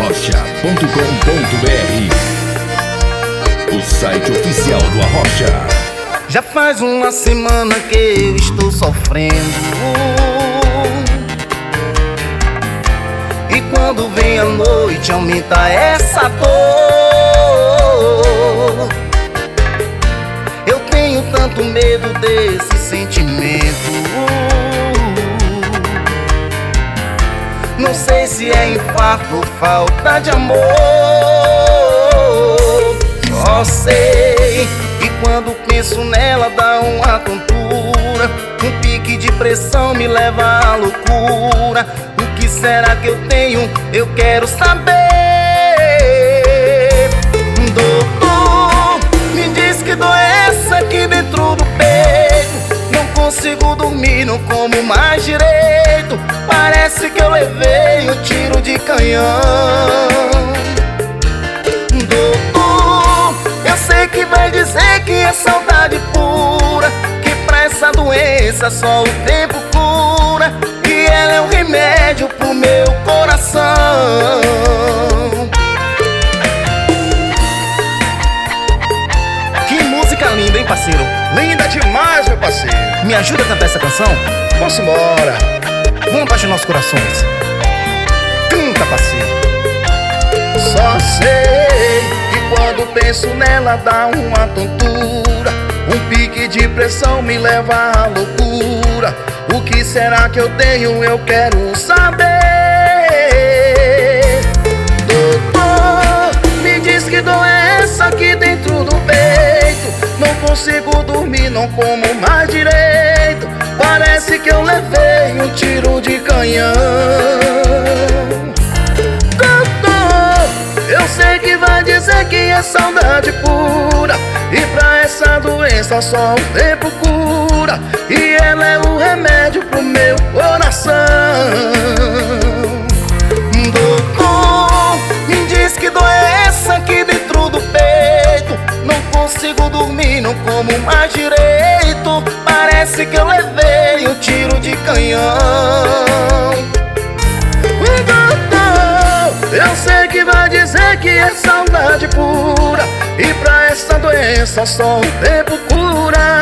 arrocha.com.br, o site oficial do Arrocha. Já faz uma semana que eu estou sofrendo, e quando vem a noite aumenta essa dor. Eu tenho tanto medo desse sentimento. Não sei se é infarto ou falta de amor. Só sei que quando penso nela dá uma tontura. Um pique de pressão me leva à loucura. O que será que eu tenho? Eu quero saber. Doutor, me diz que dor é essa aqui dentro do peito. Não consigo dormir, não como mais direito. Parece que eu levei um tiro de canhão. Doutor, eu sei que vai dizer que é saudade pura, que pra essa doença só o tempo cura, que ela é um remédio pro meu coração. Que música linda, hein, parceiro? Linda demais, meu parceiro. Me ajuda a cantar essa canção? Vamos embora. Vamos apaixonar nossos corações. Canta, parceiro. Só sei que quando penso nela dá uma tontura. Um pique de pressão me leva à loucura. O que será que eu tenho? Eu quero saber. Doutor, me diz que dor é essa aqui dentro do peito. Não consigo dormir, não como mais direito. Parece que eu levei um tiro de canhão. Doutor, eu sei que vai dizer que é saudade pura, e pra essa doença só o tempo cura, e ela é o remédio pro meu coração. Doutor, me diz que dor é essa aqui dentro do peito. Não consigo dormir, não como mais direito. Parece que eu levei um tiro de canhão. Doutor, eu sei que vai dizer que é saudade pura, e pra essa doença só o tempo cura,